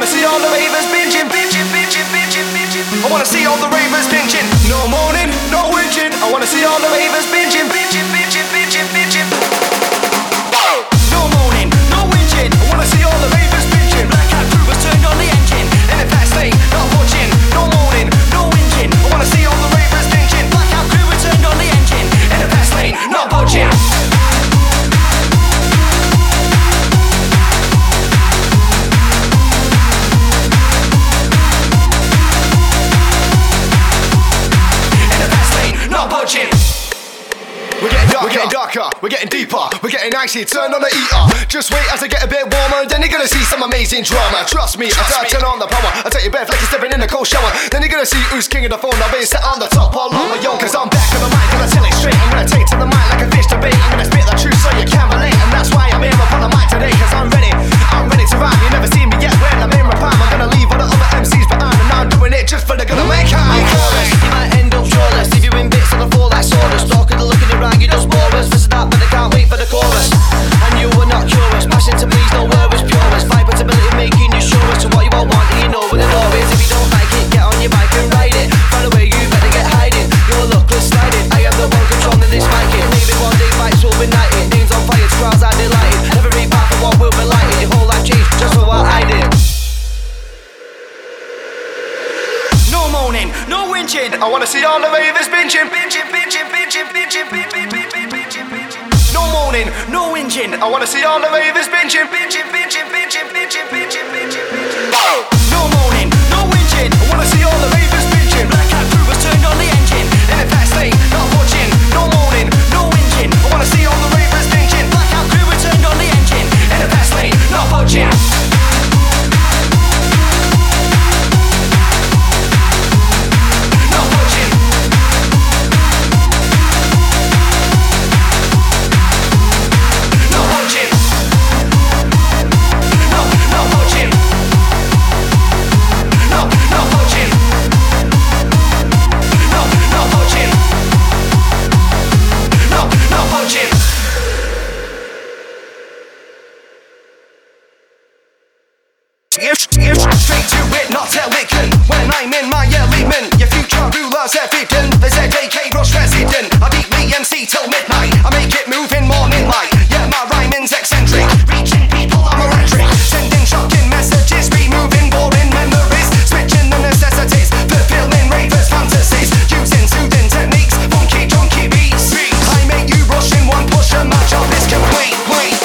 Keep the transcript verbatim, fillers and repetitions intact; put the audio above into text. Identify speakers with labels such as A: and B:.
A: wanna see all the ravers binging, binging, binging, binging, binging. I wanna see all the ravers binging. No moaning, no whinging. I wanna see all the ravers binging, binging, binging, binging, binging. No moaning, no whinging. I wanna see all the ravers binging. Blackout crew was turned on the engine. In a fast lane, not watching. No moaning, no whinging. I wanna see all the ravers binging. Blackout crew was turned on the engine. In a fast lane, not watching. We're getting darker, we're getting darker, we're getting deeper, we're getting icy, turn on the heater. Just wait as I get a bit warmer, then you're gonna see some amazing drama. Trust me, Trust I me. turn on the power. I take your breath like you're stepping in a cold shower. Then you're gonna see who's king of the phone. I'll be set on the top all on my own. Cause I'm back on the mic, gonna tell it straight. I'm gonna take to the mic like a fish to bait. I'm gonna spit the truth so you can't relate. And that's why I'm here up on the mic today. Cause I'm ready, I'm ready to rhyme. You never seen me yet when I'm in my prime. I'm gonna leave all the other M Cs behind. And I'm doing it just for the good of mankind.
B: You might end up shortless if you're in bits on the floor like sawdust. Talk at the look in your eye, you just bore us. For start, but I can't wait for the chorus. And you were not curious, passion to please, no word was purest. Vibrability making you sure as to what you all want, and you know what the law is. If you don't like it, get on your bike and ride it. Find a way, you better get hiding. You're luckless sliding. I am the one controlling this mic. Maybe one day fights will be nighted. Names on fire, crowds are delighted. Every part of what will be lighted. Your whole life changed just for what I did.
A: No moaning, no whinging. I wanna see all the ravers binging, binging, binging, binging, binging, binging, binging, binging, binging. No moaning, no whinging. I wanna see all the ravers binging, binging,